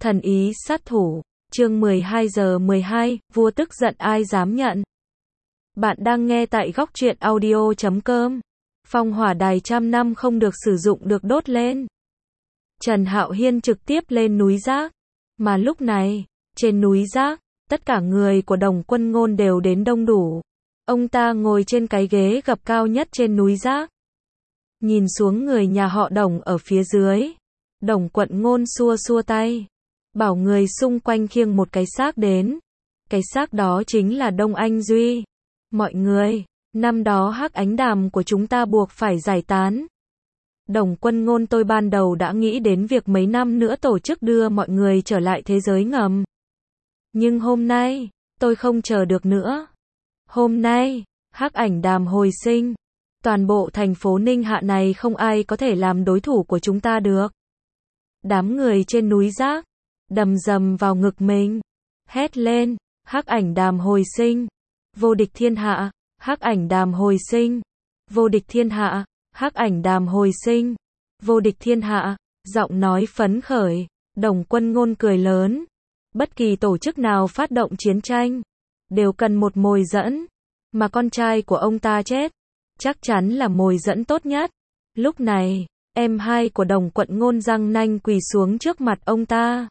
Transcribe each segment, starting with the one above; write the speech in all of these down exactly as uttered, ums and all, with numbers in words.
Thần ý sát thủ, chương mười hai giờ mười hai, vua tức giận ai dám nhận. Bạn đang nghe tại góc truyện audio chấm com. Phong hỏa đài trăm năm không được sử dụng được đốt lên. Trần Hạo Hiên trực tiếp lên núi Giác. Mà lúc này, trên núi Giác, tất cả người của Đồng Quân Ngôn đều đến đông đủ. Ông ta ngồi trên cái ghế gập cao nhất trên núi Giác. Nhìn xuống người nhà họ Đồng ở phía dưới. Đồng Quận Ngôn xua xua tay. Bảo người xung quanh khiêng một cái xác đến. Cái xác đó chính là Đông Anh Duy. Mọi người, năm đó hắc ánh đàm của chúng ta buộc phải giải tán. Đồng Quân Ngôn tôi ban đầu đã nghĩ đến việc mấy năm nữa tổ chức đưa mọi người trở lại thế giới ngầm. Nhưng hôm nay, tôi không chờ được nữa. Hôm nay, hắc ảnh đàm hồi sinh. Toàn bộ thành phố Ninh Hạ này không ai có thể làm đối thủ của chúng ta được. Đám người trên núi Giác đầm dầm vào ngực mình, hét lên, hắc ảnh đàm hồi sinh, vô địch thiên hạ, hắc ảnh đàm hồi sinh, vô địch thiên hạ, hắc ảnh đàm hồi sinh, vô địch thiên hạ, giọng nói phấn khởi, Đồng Quân Ngôn cười lớn. Bất kỳ tổ chức nào phát động chiến tranh, đều cần một mồi dẫn, mà con trai của ông ta chết, chắc chắn là mồi dẫn tốt nhất. Lúc này, em hai của Đồng Quận Ngôn răng nanh quỳ xuống trước mặt ông ta.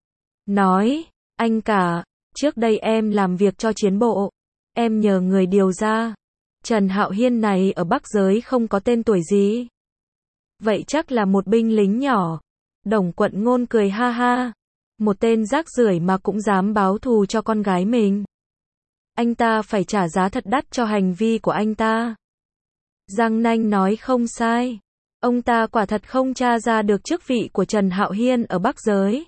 Nói, anh cả, trước đây em làm việc cho chiến bộ, em nhờ người điều ra. Trần Hạo Hiên này ở Bắc Giới không có tên tuổi gì. Vậy chắc là một binh lính nhỏ. Đồng Quận Ngôn cười ha ha. Một tên rác rưởi mà cũng dám báo thù cho con gái mình. Anh ta phải trả giá thật đắt cho hành vi của anh ta. Giang Nanh nói không sai. Ông ta quả thật không tra ra được chức vị của Trần Hạo Hiên ở Bắc Giới.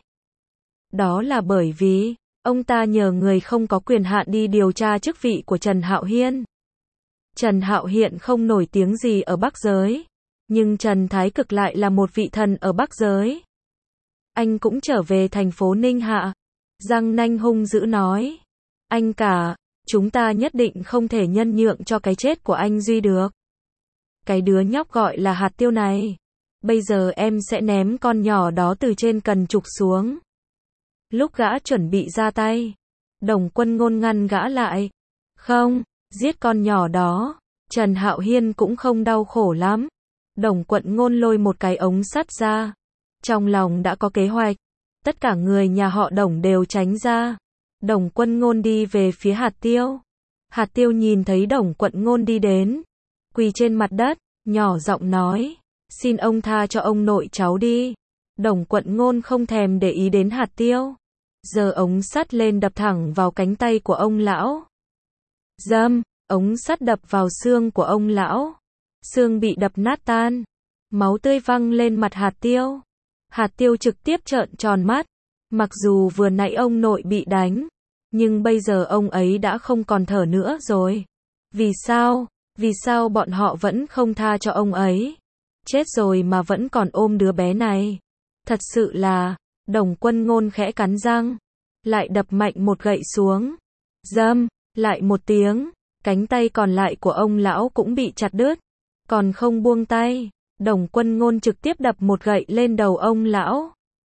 Đó là bởi vì, ông ta nhờ người không có quyền hạn đi điều tra chức vị của Trần Hạo Hiên. Trần Hạo Hiên không nổi tiếng gì ở Bắc Giới. Nhưng Trần Thái Cực lại là một vị thần ở Bắc Giới. Anh cũng trở về thành phố Ninh Hạ. Giang Nanh hung dữ nói. Anh cả, chúng ta nhất định không thể nhân nhượng cho cái chết của anh Duy được. Cái đứa nhóc gọi là Hạt Tiêu này. Bây giờ em sẽ ném con nhỏ đó từ trên cần trục xuống. Lúc gã chuẩn bị ra tay, Đồng Quân Ngôn ngăn gã lại. Không, giết con nhỏ đó. Trần Hạo Hiên cũng không đau khổ lắm. Đồng Quận Ngôn lôi một cái ống sắt ra. Trong lòng đã có kế hoạch. Tất cả người nhà họ Đồng đều tránh ra. Đồng Quân Ngôn đi về phía Hạt Tiêu. Hạt Tiêu nhìn thấy Đồng Quận Ngôn đi đến, quỳ trên mặt đất, nhỏ giọng nói, xin ông tha cho ông nội cháu đi. Đồng Quận Ngôn không thèm để ý đến Hạt Tiêu, giơ ống sắt lên đập thẳng vào cánh tay của ông lão. Dâm, ống sắt đập vào xương của ông lão. Xương bị đập nát tan. Máu tươi văng lên mặt Hạt Tiêu. Hạt Tiêu trực tiếp trợn tròn mắt. Mặc dù vừa nãy ông nội bị đánh, nhưng bây giờ ông ấy đã không còn thở nữa rồi. Vì sao? Vì sao bọn họ vẫn không tha cho ông ấy? Chết rồi mà vẫn còn ôm đứa bé này. Thật sự là, Đồng Quân Ngôn khẽ cắn răng, lại đập mạnh một gậy xuống. Dâm, lại một tiếng, cánh tay còn lại của ông lão cũng bị chặt đứt. Còn không buông tay, Đồng Quân Ngôn trực tiếp đập một gậy lên đầu ông lão.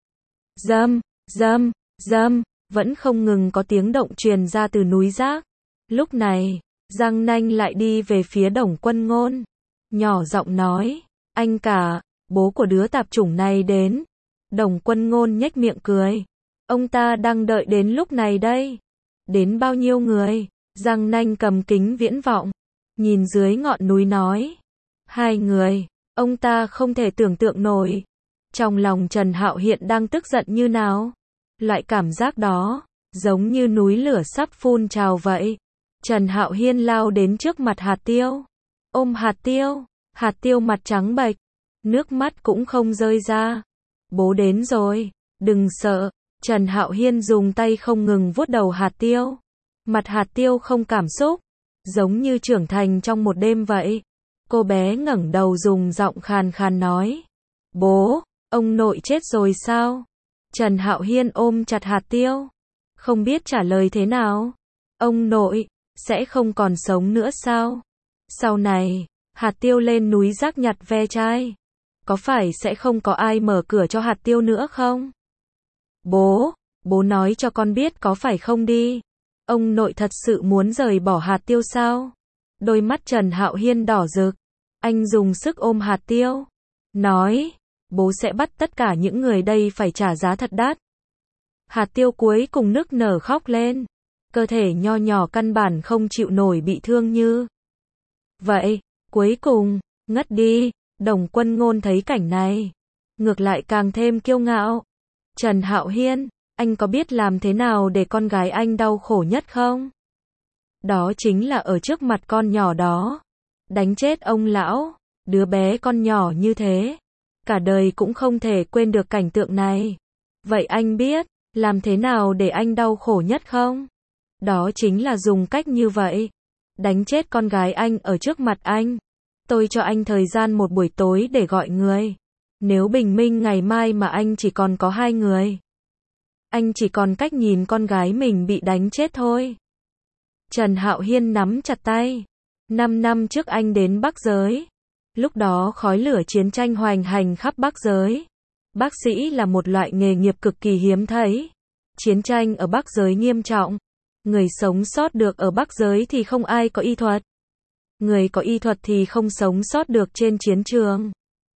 Dâm, dâm, dâm, vẫn không ngừng có tiếng động truyền ra từ núi Giác. Lúc này, Giang Nanh lại đi về phía Đồng Quân Ngôn. Nhỏ giọng nói, anh cả, bố của đứa tạp chủng này đến. Đồng Quân Ngôn nhếch miệng cười. Ông ta đang đợi đến lúc này đây. Đến bao nhiêu người? Giang Nanh cầm kính viễn vọng, nhìn dưới ngọn núi nói. Hai người, ông ta không thể tưởng tượng nổi. Trong lòng Trần Hạo Hiên đang tức giận như nào. Loại cảm giác đó, giống như núi lửa sắp phun trào vậy. Trần Hạo Hiên lao đến trước mặt Hạt Tiêu. Ôm Hạt Tiêu. Hạt Tiêu mặt trắng bệch. Nước mắt cũng không rơi ra. Bố đến rồi. Đừng sợ. Trần Hạo Hiên dùng tay không ngừng vuốt đầu Hạt Tiêu. Mặt Hạt Tiêu không cảm xúc. Giống như trưởng thành trong một đêm vậy. Cô bé ngẩng đầu dùng giọng khàn khàn nói. Bố, ông nội chết rồi sao? Trần Hạo Hiên ôm chặt Hạt Tiêu. Không biết trả lời thế nào. Ông nội sẽ không còn sống nữa sao? Sau này, Hạt Tiêu lên núi Giác nhặt ve chai. Có phải sẽ không có ai mở cửa cho Hạt Tiêu nữa không? Bố, bố nói cho con biết có phải không đi. Ông nội thật sự muốn rời bỏ hạt tiêu sao? Đôi mắt Trần Hạo Hiên đỏ rực. Anh dùng sức ôm hạt tiêu. Nói, bố sẽ bắt tất cả những người đây phải trả giá thật đắt. Hạt tiêu cuối cùng nức nở khóc lên. Cơ thể nho nhỏ căn bản không chịu nổi bị thương như vậy. Cuối cùng, ngất đi. Đồng Quân Ngôn thấy cảnh này, ngược lại càng thêm kiêu ngạo. Trần Hạo Hiên, anh có biết làm thế nào để con gái anh đau khổ nhất không? Đó chính là ở trước mặt con nhỏ đó. Đánh chết ông lão, đứa bé con nhỏ như thế. Cả đời cũng không thể quên được cảnh tượng này. Vậy anh biết, làm thế nào để anh đau khổ nhất không? Đó chính là dùng cách như vậy. Đánh chết con gái anh ở trước mặt anh. Tôi cho anh thời gian một buổi tối để gọi người. Nếu bình minh ngày mai mà anh chỉ còn có hai người, anh chỉ còn cách nhìn con gái mình bị đánh chết thôi. Trần Hạo Hiên nắm chặt tay. Năm năm trước anh đến Bắc Giới. Lúc đó khói lửa chiến tranh hoành hành khắp Bắc Giới. Bác sĩ là một loại nghề nghiệp cực kỳ hiếm thấy. Chiến tranh ở Bắc Giới nghiêm trọng. Người sống sót được ở Bắc Giới thì không ai có y thuật. Người có y thuật thì không sống sót được trên chiến trường.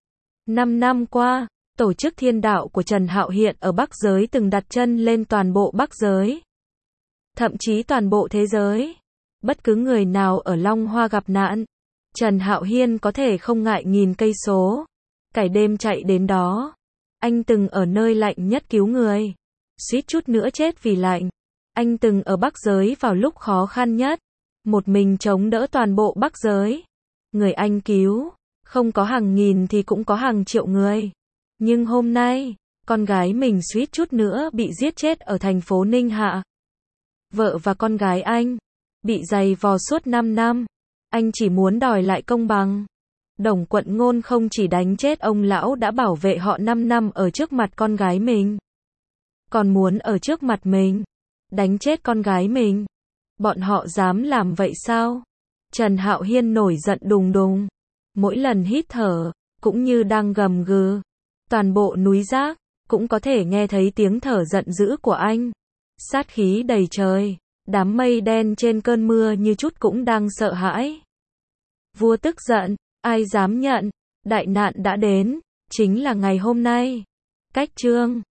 Năm năm qua, tổ chức thiên đạo của Trần Hạo Hiên ở Bắc Giới từng đặt chân lên toàn bộ Bắc Giới. Thậm chí toàn bộ thế giới. Bất cứ người nào ở Long Hoa gặp nạn, Trần Hạo Hiên có thể không ngại nghìn cây số, cày đêm chạy đến đó. Anh từng ở nơi lạnh nhất cứu người, suýt chút nữa chết vì lạnh. Anh từng ở Bắc Giới vào lúc khó khăn nhất, một mình chống đỡ toàn bộ Bắc Giới. Người anh cứu, không có hàng nghìn thì cũng có hàng triệu người. Nhưng hôm nay, con gái mình suýt chút nữa bị giết chết ở thành phố Ninh Hạ. Vợ và con gái anh bị giày vò suốt năm năm. Anh chỉ muốn đòi lại công bằng. Đồng Quận Ngôn không chỉ đánh chết ông lão đã bảo vệ họ năm năm ở trước mặt con gái mình, còn muốn ở trước mặt mình đánh chết con gái mình. Bọn họ dám làm vậy sao? Trần Hạo Hiên nổi giận đùng đùng. Mỗi lần hít thở, cũng như đang gầm gừ. Toàn bộ núi rác, cũng có thể nghe thấy tiếng thở giận dữ của anh. Sát khí đầy trời. Đám mây đen trên cơn mưa như chút cũng đang sợ hãi. Vua tức giận, ai dám nhận? Đại nạn đã đến, chính là ngày hôm nay. Cách chương